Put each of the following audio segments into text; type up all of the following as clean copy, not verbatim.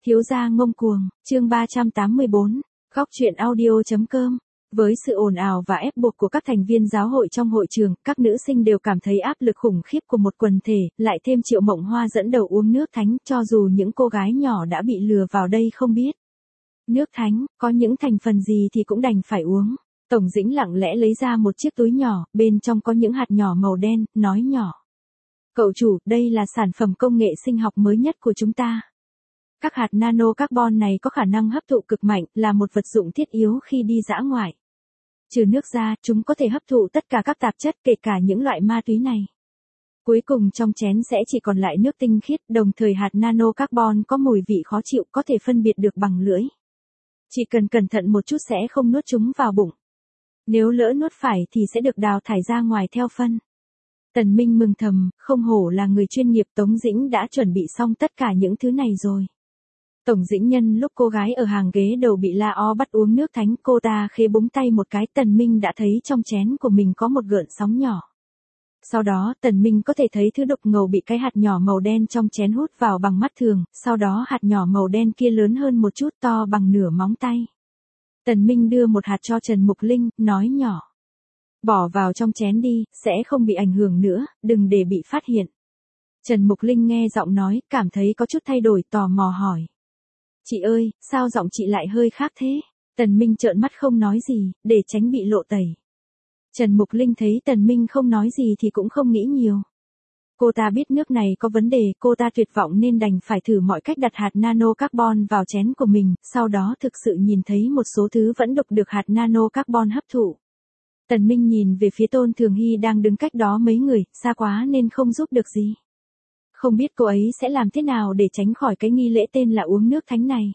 Thiếu gia ngông cuồng, chương 384, góc truyện audio.com. Với sự ồn ào và ép buộc của các thành viên giáo hội trong hội trường, các nữ sinh đều cảm thấy áp lực khủng khiếp của một quần thể, lại thêm Triệu Mộng Hoa dẫn đầu uống nước thánh, cho dù những cô gái nhỏ đã bị lừa vào đây không biết. Nước thánh, có những thành phần gì thì cũng đành phải uống. Tổng Dĩnh lặng lẽ lấy ra một chiếc túi nhỏ, bên trong có những hạt nhỏ màu đen, nói nhỏ. Cậu chủ, đây là sản phẩm công nghệ sinh học mới nhất của chúng ta. Các hạt nano carbon này có khả năng hấp thụ cực mạnh, là một vật dụng thiết yếu khi đi dã ngoại. Trừ nước ra, chúng có thể hấp thụ tất cả các tạp chất, kể cả những loại ma túy này. Cuối cùng trong chén sẽ chỉ còn lại nước tinh khiết, đồng thời hạt nano carbon có mùi vị khó chịu, có thể phân biệt được bằng lưỡi. Chỉ cần cẩn thận một chút sẽ không nuốt chúng vào bụng. Nếu lỡ nuốt phải thì sẽ được đào thải ra ngoài theo phân. Tần Minh mừng thầm, không hổ là người chuyên nghiệp. Tống Dĩnh đã chuẩn bị xong tất cả những thứ này rồi. Tổng Dĩnh nhân lúc cô gái ở hàng ghế đầu bị la o bắt uống nước thánh, cô ta khẽ búng tay một cái, Tần Minh đã thấy trong chén của mình có một gợn sóng nhỏ. Sau đó Tần Minh có thể thấy thứ đục ngầu bị cái hạt nhỏ màu đen trong chén hút vào bằng mắt thường, sau đó hạt nhỏ màu đen kia lớn hơn một chút, to bằng nửa móng tay. Tần Minh đưa một hạt cho Trần Mục Linh, nói nhỏ. Bỏ vào trong chén đi, sẽ không bị ảnh hưởng nữa, đừng để bị phát hiện. Trần Mục Linh nghe giọng nói, cảm thấy có chút thay đổi, tò mò hỏi. Chị ơi, sao giọng chị lại hơi khác thế? Tần Minh trợn mắt không nói gì, để tránh bị lộ tẩy. Trần Mục Linh thấy Tần Minh không nói gì thì cũng không nghĩ nhiều. Cô ta biết nước này có vấn đề, cô ta tuyệt vọng nên đành phải thử mọi cách đặt hạt nano carbon vào chén của mình, sau đó thực sự nhìn thấy một số thứ vẫn độc được hạt nano carbon hấp thụ. Tần Minh nhìn về phía Tôn Thường Hy đang đứng cách đó mấy người, xa quá nên không giúp được gì. Không biết cô ấy sẽ làm thế nào để tránh khỏi cái nghi lễ tên là uống nước thánh này.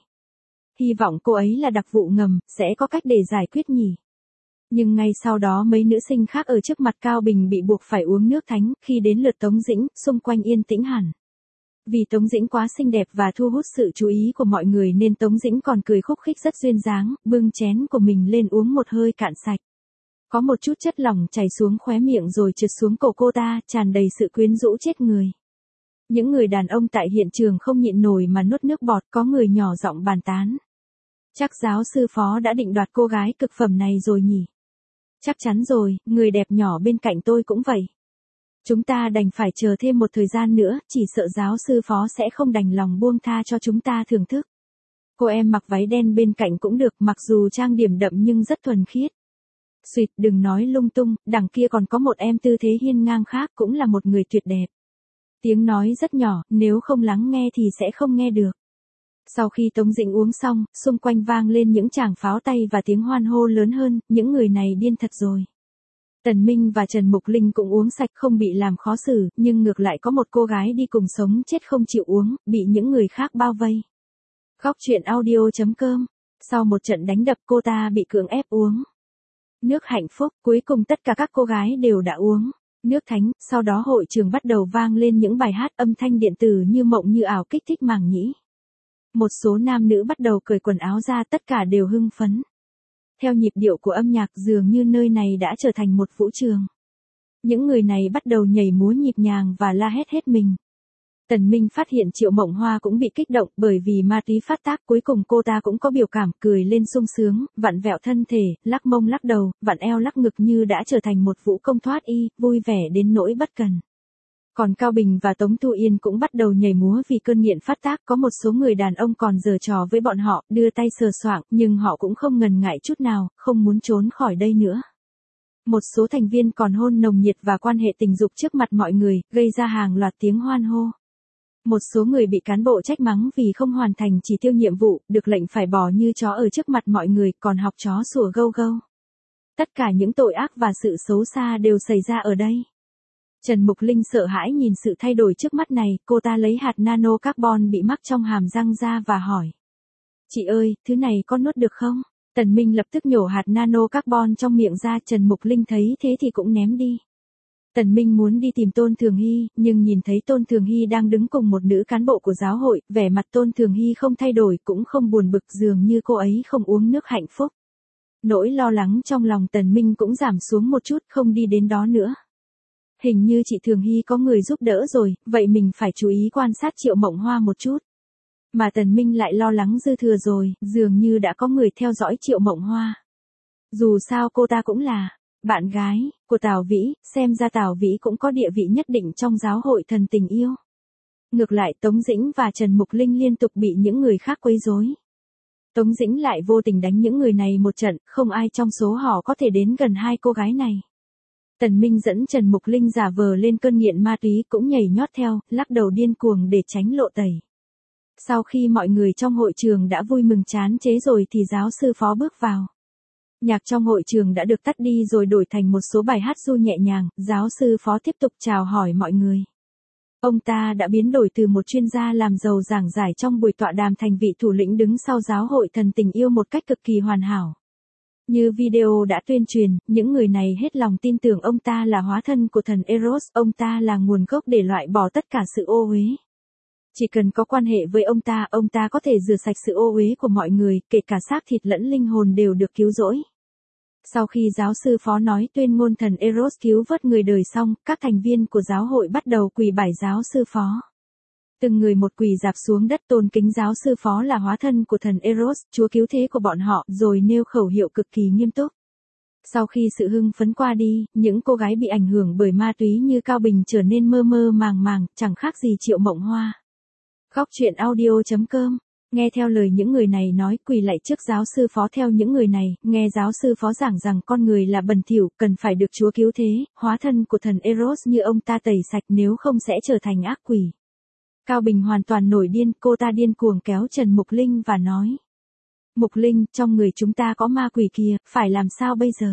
Hy vọng cô ấy là đặc vụ ngầm, sẽ có cách để giải quyết nhỉ. Nhưng ngay sau đó mấy nữ sinh khác ở trước mặt Cao Bình bị buộc phải uống nước thánh, khi đến lượt Tống Dĩnh, xung quanh yên tĩnh hẳn. Vì Tống Dĩnh quá xinh đẹp và thu hút sự chú ý của mọi người nên Tống Dĩnh còn cười khúc khích rất duyên dáng, bưng chén của mình lên uống một hơi cạn sạch. Có một chút chất lỏng chảy xuống khóe miệng rồi trượt xuống cổ cô ta, tràn đầy sự quyến rũ chết người. Những người đàn ông tại hiện trường không nhịn nổi mà nuốt nước bọt, có người nhỏ giọng bàn tán. Chắc giáo sư Phó đã định đoạt cô gái cực phẩm này rồi nhỉ? Chắc chắn rồi, người đẹp nhỏ bên cạnh tôi cũng vậy. Chúng ta đành phải chờ thêm một thời gian nữa, chỉ sợ giáo sư Phó sẽ không đành lòng buông tha cho chúng ta thưởng thức. Cô em mặc váy đen bên cạnh cũng được, mặc dù trang điểm đậm nhưng rất thuần khiết. Xuyệt, đừng nói lung tung, đằng kia còn có một em tư thế hiên ngang khác, cũng là một người tuyệt đẹp. Tiếng nói rất nhỏ, nếu không lắng nghe thì sẽ không nghe được. Sau khi Tống Dĩnh uống xong, xung quanh vang lên những tràng pháo tay và tiếng hoan hô lớn hơn, những người này điên thật rồi. Tần Minh và Trần Mục Linh cũng uống sạch không bị làm khó xử, nhưng ngược lại có một cô gái đi cùng sống chết không chịu uống, bị những người khác bao vây. Góc truyện audio.com. Sau một trận đánh đập cô ta bị cưỡng ép uống nước hạnh phúc, cuối cùng tất cả các cô gái đều đã uống nước thánh, sau đó hội trường bắt đầu vang lên những bài hát âm thanh điện tử như mộng như ảo kích thích màng nhĩ. Một số nam nữ bắt đầu cởi quần áo ra, tất cả đều hưng phấn. Theo nhịp điệu của âm nhạc dường như nơi này đã trở thành một vũ trường. Những người này bắt đầu nhảy múa nhịp nhàng và la hét hết mình. Tần Minh phát hiện Triệu Mộng Hoa cũng bị kích động bởi vì ma túy phát tác, cuối cùng cô ta cũng có biểu cảm, cười lên sung sướng, vặn vẹo thân thể, lắc mông lắc đầu, vặn eo lắc ngực như đã trở thành một vũ công thoát y, vui vẻ đến nỗi bất cần. Còn Cao Bình và Tống Tu Yên cũng bắt đầu nhảy múa vì cơn nghiện phát tác, có một số người đàn ông còn giở trò với bọn họ, đưa tay sờ soạng, nhưng họ cũng không ngần ngại chút nào, không muốn trốn khỏi đây nữa. Một số thành viên còn hôn nồng nhiệt và quan hệ tình dục trước mặt mọi người, gây ra hàng loạt tiếng hoan hô. Một số người bị cán bộ trách mắng vì không hoàn thành chỉ tiêu nhiệm vụ, được lệnh phải bò như chó ở trước mặt mọi người, còn học chó sủa gâu gâu. Tất cả những tội ác và sự xấu xa đều xảy ra ở đây. Trần Mục Linh sợ hãi nhìn sự thay đổi trước mắt này, cô ta lấy hạt nano carbon bị mắc trong hàm răng ra và hỏi. Chị ơi, thứ này có nuốt được không? Tần Minh lập tức nhổ hạt nano carbon trong miệng ra, Trần Mục Linh thấy thế thì cũng ném đi. Tần Minh muốn đi tìm Tôn Thường Hy, nhưng nhìn thấy Tôn Thường Hy đang đứng cùng một nữ cán bộ của giáo hội, vẻ mặt Tôn Thường Hy không thay đổi, cũng không buồn bực, dường như cô ấy không uống nước hạnh phúc. Nỗi lo lắng trong lòng Tần Minh cũng giảm xuống một chút, không đi đến đó nữa. Hình như chị Thường Hy có người giúp đỡ rồi, vậy mình phải chú ý quan sát Triệu Mộng Hoa một chút. Mà Tần Minh lại lo lắng dư thừa rồi, dường như đã có người theo dõi Triệu Mộng Hoa. Dù sao cô ta cũng là bạn gái của Tào Vĩ, xem ra Tào Vĩ cũng có địa vị nhất định trong giáo hội thần tình yêu. Ngược lại Tống Dĩnh và Trần Mục Linh liên tục bị những người khác quấy rối. Tống Dĩnh lại vô tình đánh những người này một trận, không ai trong số họ có thể đến gần hai cô gái này. Tần Minh dẫn Trần Mục Linh giả vờ lên cơn nghiện ma túy cũng nhảy nhót theo, lắc đầu điên cuồng để tránh lộ tẩy. Sau khi mọi người trong hội trường đã vui mừng chán chế rồi thì giáo sư phó bước vào. Nhạc trong hội trường đã được tắt đi rồi đổi thành một số bài hát ru nhẹ nhàng, giáo sư phó tiếp tục chào hỏi mọi người. Ông ta đã biến đổi từ một chuyên gia làm giàu giảng giải trong buổi tọa đàm thành vị thủ lĩnh đứng sau giáo hội thần tình yêu một cách cực kỳ hoàn hảo. Như video đã tuyên truyền, những người này hết lòng tin tưởng ông ta là hóa thân của thần Eros, ông ta là nguồn gốc để loại bỏ tất cả sự ô uế. Chỉ cần có quan hệ với ông ta có thể rửa sạch sự ô uế của mọi người, kể cả xác thịt lẫn linh hồn đều được cứu rỗi. Sau khi giáo sư phó nói tuyên ngôn thần Eros cứu vớt người đời xong, các thành viên của giáo hội bắt đầu quỳ bái giáo sư phó. Từng người một quỳ rạp xuống đất tôn kính giáo sư phó là hóa thân của thần Eros, chúa cứu thế của bọn họ, rồi nêu khẩu hiệu cực kỳ nghiêm túc. Sau khi sự hưng phấn qua đi, những cô gái bị ảnh hưởng bởi ma túy như Cao Bình trở nên mơ mơ màng màng, chẳng khác gì Triệu Mộng Hoa. Góc truyện audio.com. Nghe theo lời những người này nói, quỳ lạy trước giáo sư phó theo những người này, nghe giáo sư phó giảng rằng con người là bẩn thỉu, cần phải được Chúa cứu thế, hóa thân của thần Eros như ông ta tẩy sạch nếu không sẽ trở thành ác quỷ. Cao Bình hoàn toàn nổi điên, cô ta điên cuồng kéo Trần Mục Linh và nói. Mục Linh, trong người chúng ta có ma quỷ kìa, phải làm sao bây giờ?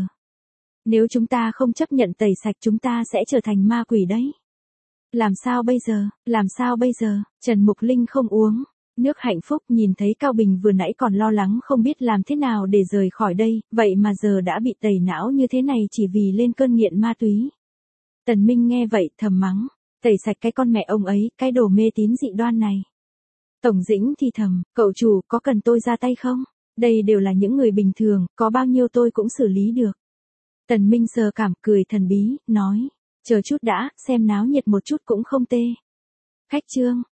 Nếu chúng ta không chấp nhận tẩy sạch chúng ta sẽ trở thành ma quỷ đấy. Làm sao bây giờ, làm sao bây giờ? Trần Mục Linh không uống nước hạnh phúc nhìn thấy Cao Bình vừa nãy còn lo lắng không biết làm thế nào để rời khỏi đây, vậy mà giờ đã bị tẩy não như thế này chỉ vì lên cơn nghiện ma túy. Tần Minh nghe vậy thầm mắng, tẩy sạch cái con mẹ ông ấy, cái đồ mê tín dị đoan này. Tổng Dĩnh thì thầm, cậu chủ, có cần tôi ra tay không? Đây đều là những người bình thường, có bao nhiêu tôi cũng xử lý được. Tần Minh sờ cảm cười thần bí, nói, chờ chút đã, xem náo nhiệt một chút cũng không tê. Khách trương.